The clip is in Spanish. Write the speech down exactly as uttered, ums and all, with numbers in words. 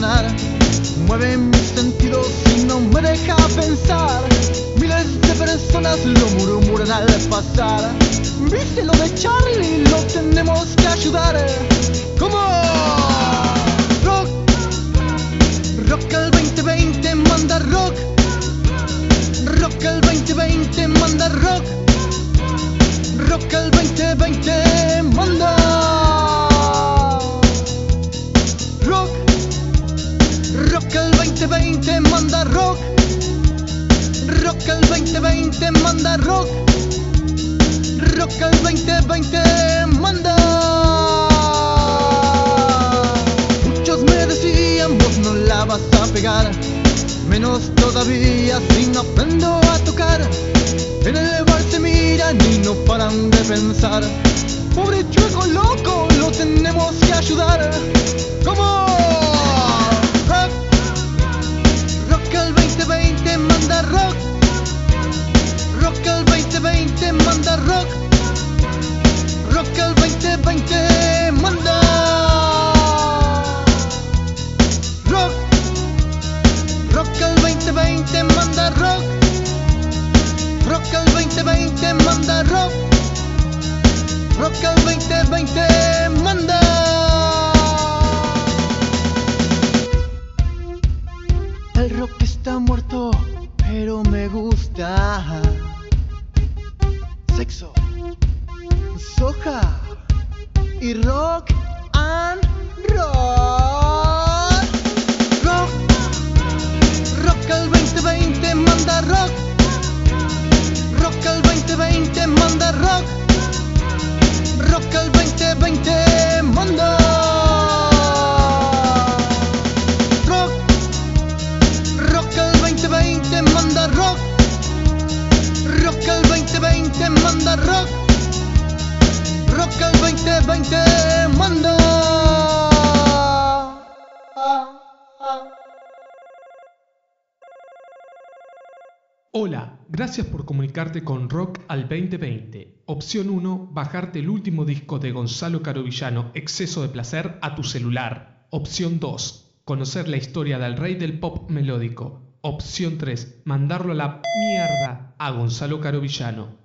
sonar. Mueve mis sentidos y no me deja pensar. Miles de personas lo murmuran al pasar. ¿Viste lo de Charlie? Lo tenemos que ayudar. ¿Cómo? Rock, rock el veinte veinte manda rock. Rock el veinte veinte manda rock. Rock el veinte veinte manda. Rock, rock el veinte veinte manda rock. Rock el veinte veinte manda rock. Rock el veinte veinte manda. Muchos me decían, vos no la vas a pegar, menos todavía si no aprendo a tocar. En el bar se miran y no paran de pensar. Pobre chueco loco, lo tenemos que ayudar. ¿Cómo? Rock, rock el veinte veinte manda rock. Rock el veinte veinte manda rock. Rock el veinte veinte manda. Rock, rock el veinte veinte manda rock. Rock el veinte veinte manda rock. Rock el veinte veinte manda. El rock está muerto, pero me gusta. Sexo, soja y rock and roll. Rock, rock el veinte veinte manda rock. Rock el veinte veinte manda rock. Rock el veinte veinte manda. Rock, rock el veinte veinte manda rock. Rock el veinte veinte manda rock. Rock el veinte veinte manda. Hola, gracias por comunicarte con Rock al veinte veinte. Opción uno, bajarte el último disco de Gonzalo Carovillano, Exceso de Placer, a tu celular. Opción dos, conocer la historia del rey del pop melódico. Opción tres, mandarlo a la mierda a Gonzalo Carovillano.